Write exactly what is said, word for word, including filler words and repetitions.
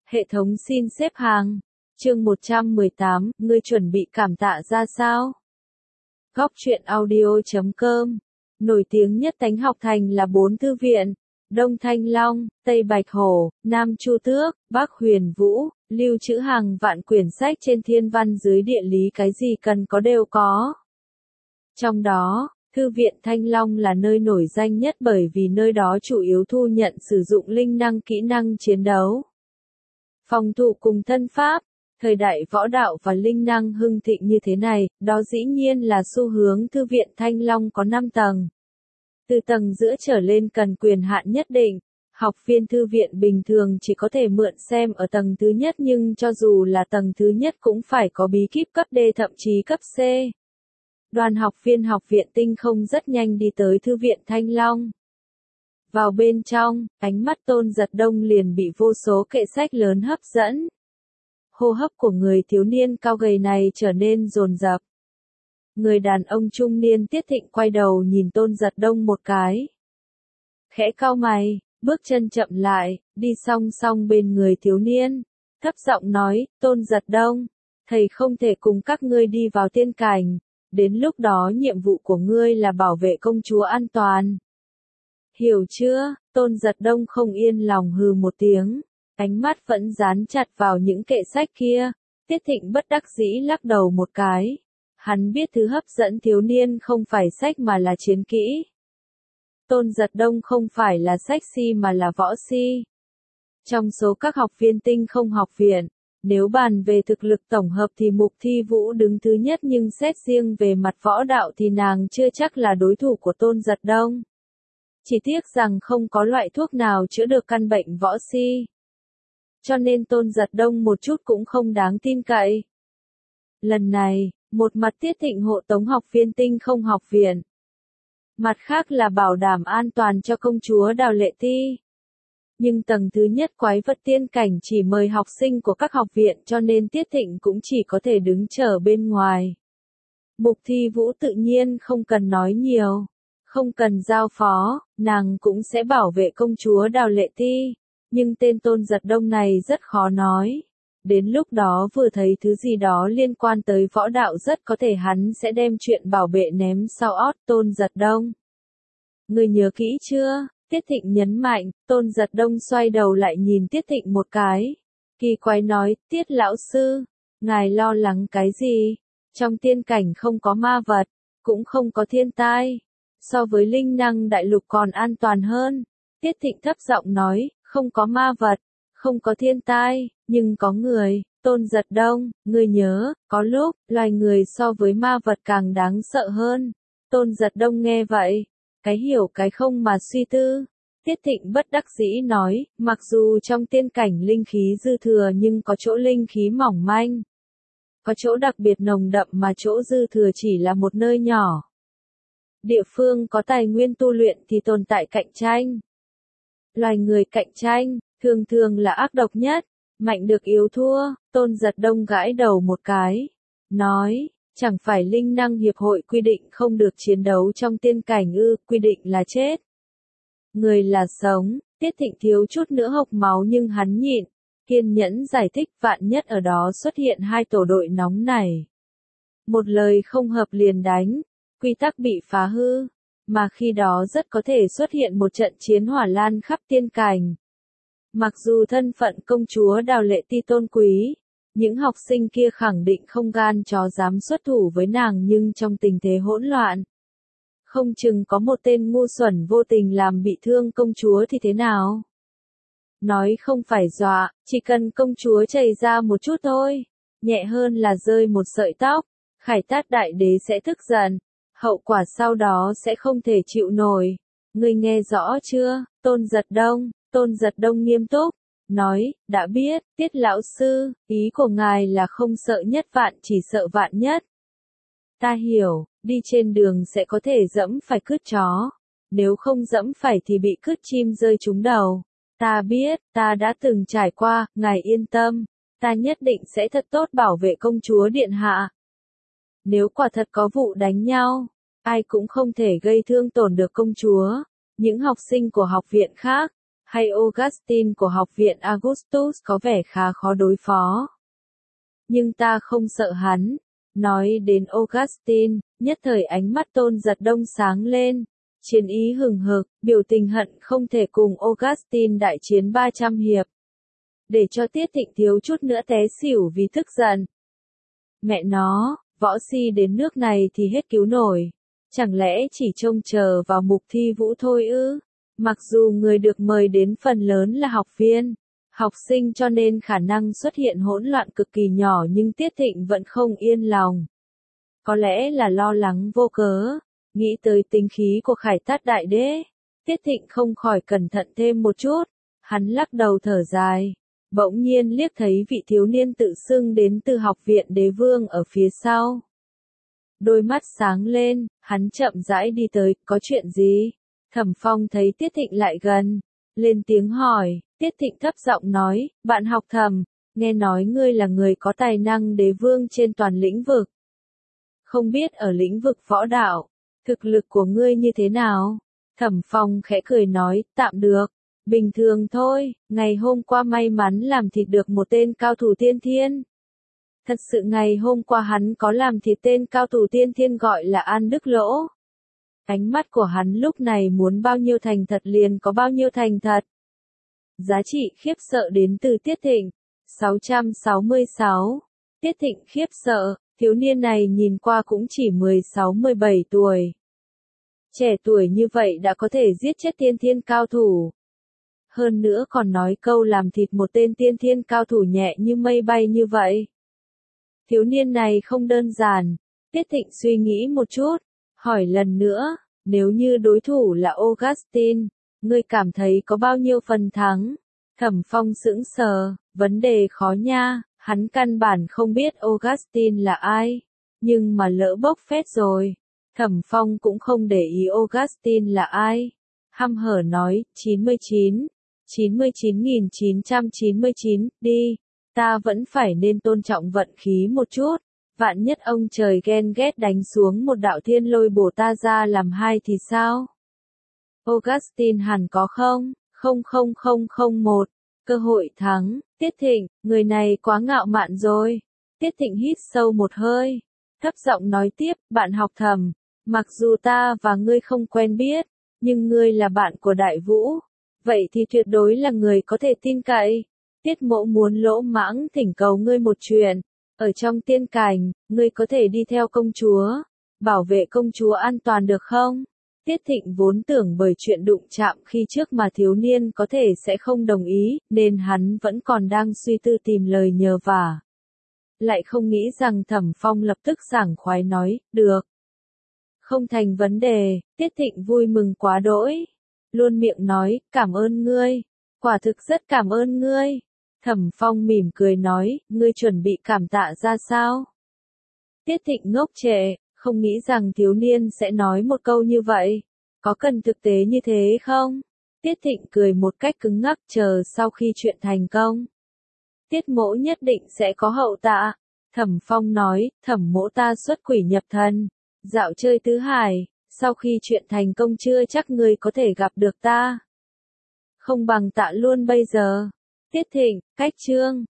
Hệ thống xin xếp hàng. Chương một trăm mười tám, ngươi chuẩn bị cảm tạ ra sao? Góc truyện audio chấm com. Nổi tiếng nhất Thánh học thành là bốn thư viện: Đông Thanh Long, Tây Bạch Hổ, Nam Chu Tước, Bắc Huyền Vũ, lưu trữ hàng vạn quyển sách trên thiên văn dưới địa lý, cái gì cần có đều có. Trong đó, Thư viện Thanh Long là nơi nổi danh nhất bởi vì nơi đó chủ yếu thu nhận sử dụng linh năng kỹ năng chiến đấu, phòng thủ cùng thân pháp. Thời đại võ đạo và linh năng hưng thịnh như thế này, đó dĩ nhiên là xu hướng. Thư viện Thanh Long có năm tầng. Từ tầng giữa trở lên cần quyền hạn nhất định. Học viên thư viện bình thường chỉ có thể mượn xem ở tầng thứ nhất, nhưng cho dù là tầng thứ nhất cũng phải có bí kíp cấp D thậm chí cấp C. Đoàn học viên học viện Tinh Không rất nhanh đi tới Thư viện Thanh Long. Vào bên trong, ánh mắt Tôn Giật Đông liền bị vô số kệ sách lớn hấp dẫn. Hô hấp của người thiếu niên cao gầy này trở nên dồn dập. Người đàn ông trung niên Tiết Thịnh quay đầu nhìn Tôn Giật Đông một cái. Khẽ cau mày, bước chân chậm lại, đi song song bên người thiếu niên. Thấp giọng nói, Tôn Giật Đông, thầy không thể cùng các ngươi đi vào tiên cảnh. Đến lúc đó nhiệm vụ của ngươi là bảo vệ công chúa an toàn. Hiểu chưa? Tôn Giật Đông không yên lòng hừ một tiếng. Ánh mắt vẫn dán chặt vào những kệ sách kia. Tiết Thịnh bất đắc dĩ lắc đầu một cái. Hắn biết thứ hấp dẫn thiếu niên không phải sách mà là chiến kỹ. Tôn Giật Đông không phải là sách si mà là võ si. Trong số các học viên Tinh Không học viện, nếu bàn về thực lực tổng hợp thì Mục Thi Vũ đứng thứ nhất, nhưng xét riêng về mặt võ đạo thì nàng chưa chắc là đối thủ của Tôn Giật Đông. Chỉ tiếc rằng không có loại thuốc nào chữa được căn bệnh võ si. Cho nên Tôn Giật Đông một chút cũng không đáng tin cậy. Lần này, một mặt Tiết Thịnh hộ tống học viên Tinh Không học viện. Mặt khác là bảo đảm an toàn cho công chúa Đào Lệ Ti. Nhưng tầng thứ nhất quái vật tiên cảnh chỉ mời học sinh của các học viện, cho nên Tiết Thịnh cũng chỉ có thể đứng chờ bên ngoài. Mục Thi Vũ tự nhiên không cần nói nhiều. Không cần giao phó, nàng cũng sẽ bảo vệ công chúa Đào Lệ Ti. Nhưng tên Tôn Giật Đông này rất khó nói. Đến lúc đó vừa thấy thứ gì đó liên quan tới võ đạo, rất có thể hắn sẽ đem chuyện bảo vệ ném sau ót Tôn Giật Đông. Ngươi nhớ kỹ chưa? Tiết Thịnh nhấn mạnh. Tôn Giật Đông xoay đầu lại nhìn Tiết Thịnh một cái. Kỳ quái nói, Tiết lão sư, ngài lo lắng cái gì? Trong tiên cảnh không có ma vật, cũng không có thiên tai. So với linh năng đại lục còn an toàn hơn. Tiết Thịnh thấp giọng nói, không có ma vật, không có thiên tai, nhưng có người. Tôn Giật Đông, ngươi nhớ, có lúc, loài người so với ma vật càng đáng sợ hơn. Tôn Giật Đông nghe vậy, cái hiểu cái không mà suy tư. Tiết Thịnh bất đắc dĩ nói, mặc dù trong tiên cảnh linh khí dư thừa nhưng có chỗ linh khí mỏng manh. Có chỗ đặc biệt nồng đậm mà chỗ dư thừa chỉ là một nơi nhỏ. Địa phương có tài nguyên tu luyện thì tồn tại cạnh tranh. Loài người cạnh tranh, thường thường là ác độc nhất, mạnh được yếu thua. Tôn Giật Đông gãi đầu một cái, nói, chẳng phải linh năng hiệp hội quy định không được chiến đấu trong tiên cảnh ư? Quy định là chết, người là sống. Tiết Thịnh thiếu chút nữa hộc máu nhưng hắn nhịn, kiên nhẫn giải thích, vạn nhất ở đó xuất hiện hai tổ đội nóng này. Một lời không hợp liền đánh, quy tắc bị phá hư. Mà khi đó rất có thể xuất hiện một trận chiến hỏa lan khắp tiên cảnh. Mặc dù thân phận công chúa Đào Lệ Ti tôn quý, những học sinh kia khẳng định không gan chó dám xuất thủ với nàng, nhưng trong tình thế hỗn loạn, không chừng có một tên ngu xuẩn vô tình làm bị thương công chúa thì thế nào? Nói không phải dọa, chỉ cần công chúa chảy ra một chút thôi, nhẹ hơn là rơi một sợi tóc, Khải Tát đại đế sẽ tức giận. Hậu quả sau đó sẽ không thể chịu nổi. Ngươi nghe rõ chưa? Tôn Giật Đông. Tôn Giật Đông nghiêm túc, nói, đã biết, Tiết lão sư, ý của ngài là không sợ nhất vạn, chỉ sợ vạn nhất. Ta hiểu, đi trên đường sẽ có thể dẫm phải cứt chó. Nếu không dẫm phải thì bị cứt chim rơi trúng đầu. Ta biết, ta đã từng trải qua, ngài yên tâm. Ta nhất định sẽ thật tốt bảo vệ công chúa điện hạ. Nếu quả thật có vụ đánh nhau, ai cũng không thể gây thương tổn được công chúa. Những học sinh của học viện khác, hay Augustine của học viện Augustus có vẻ khá khó đối phó. Nhưng ta không sợ hắn. Nói đến Augustine, nhất thời ánh mắt Tôn Giật Đông sáng lên. Chiến ý hừng hực, biểu tình hận không thể cùng Augustine đại chiến ba trăm hiệp. Để cho Tiết Thịnh thiếu chút nữa té xỉu vì tức giận. Mẹ nó, võ si đến nước này thì hết cứu nổi. Chẳng lẽ chỉ trông chờ vào mục thi vũ thôi ư? Mặc dù người được mời đến phần lớn là học viên, học sinh cho nên khả năng xuất hiện hỗn loạn cực kỳ nhỏ, nhưng Tiết Thịnh vẫn không yên lòng. Có lẽ là lo lắng vô cớ, nghĩ tới tính khí của Khải Tát Đại Đế, Tiết Thịnh không khỏi cẩn thận thêm một chút. Hắn lắc đầu thở dài, bỗng nhiên liếc thấy vị thiếu niên tự xưng đến từ học viện Đế Vương ở phía sau. Đôi mắt sáng lên, hắn chậm rãi đi tới, có chuyện gì? Thẩm Phong thấy Tiết Thịnh lại gần, lên tiếng hỏi. Tiết Thịnh thấp giọng nói, bạn học Thẩm, nghe nói ngươi là người có tài năng đế vương trên toàn lĩnh vực. Không biết ở lĩnh vực võ đạo, thực lực của ngươi như thế nào? Thẩm Phong khẽ cười nói, tạm được, bình thường thôi, ngày hôm qua may mắn làm thịt được một tên cao thủ tiên thiên. Thật sự ngày hôm qua hắn có làm thịt tên cao thủ tiên thiên gọi là An Đức Lỗ. Ánh mắt của hắn lúc này muốn bao nhiêu thành thật liền có bao nhiêu thành thật. Giá trị khiếp sợ đến từ Tiết Thịnh. sáu trăm sáu mươi sáu. Tiết Thịnh khiếp sợ, thiếu niên này nhìn qua cũng chỉ mười sáu mười bảy tuổi. Trẻ tuổi như vậy đã có thể giết chết tiên thiên cao thủ. Hơn nữa còn nói câu làm thịt một tên tiên thiên cao thủ nhẹ như mây bay như vậy. Thiếu niên này không đơn giản. Tiết Thịnh suy nghĩ một chút, hỏi lần nữa, nếu như đối thủ là Augustine, ngươi cảm thấy có bao nhiêu phần thắng? Thẩm Phong sững sờ, vấn đề khó nha, hắn căn bản không biết Augustine là ai, nhưng mà lỡ bốc phét rồi. Thẩm Phong cũng không để ý Augustine là ai. Hăm hở nói, chín mươi chín, chín mươi chín nghìn chín trăm chín mươi chín, đi, ta vẫn phải nên tôn trọng vận khí một chút. Vạn nhất ông trời ghen ghét đánh xuống một đạo thiên lôi bổ ta ra làm hai thì sao? Augustine hẳn có không, không không không không một, cơ hội thắng. Tiết Thịnh, người này quá ngạo mạn rồi. Tiết Thịnh hít sâu một hơi, thấp giọng nói tiếp, bạn học Thẩm, mặc dù ta và ngươi không quen biết, nhưng ngươi là bạn của Đại Vũ, vậy thì tuyệt đối là người có thể tin cậy. Tiết Mỗ muốn lỗ mãng thỉnh cầu ngươi một chuyện. Ở trong tiên cảnh, ngươi có thể đi theo công chúa, bảo vệ công chúa an toàn được không? Tiết Thịnh vốn tưởng bởi chuyện đụng chạm khi trước mà thiếu niên có thể sẽ không đồng ý, nên hắn vẫn còn đang suy tư tìm lời nhờ vả. Lại không nghĩ rằng Thẩm Phong lập tức sảng khoái nói, được. Không thành vấn đề. Tiết Thịnh vui mừng quá đỗi. Luôn miệng nói, cảm ơn ngươi. Quả thực rất cảm ơn ngươi. Thẩm Phong mỉm cười nói, ngươi chuẩn bị cảm tạ ra sao? Tiết Thịnh ngốc trệ, không nghĩ rằng thiếu niên sẽ nói một câu như vậy. Có cần thực tế như thế không? Tiết Thịnh cười một cách cứng ngắc, chờ sau khi chuyện thành công. Tiết Mỗ nhất định sẽ có hậu tạ. Thẩm Phong nói, Thẩm Mỗ ta xuất quỷ nhập thần, dạo chơi tứ hải, sau khi chuyện thành công chưa chắc ngươi có thể gặp được ta. Không bằng tạ luôn bây giờ. Tiết Thịnh, cách chương.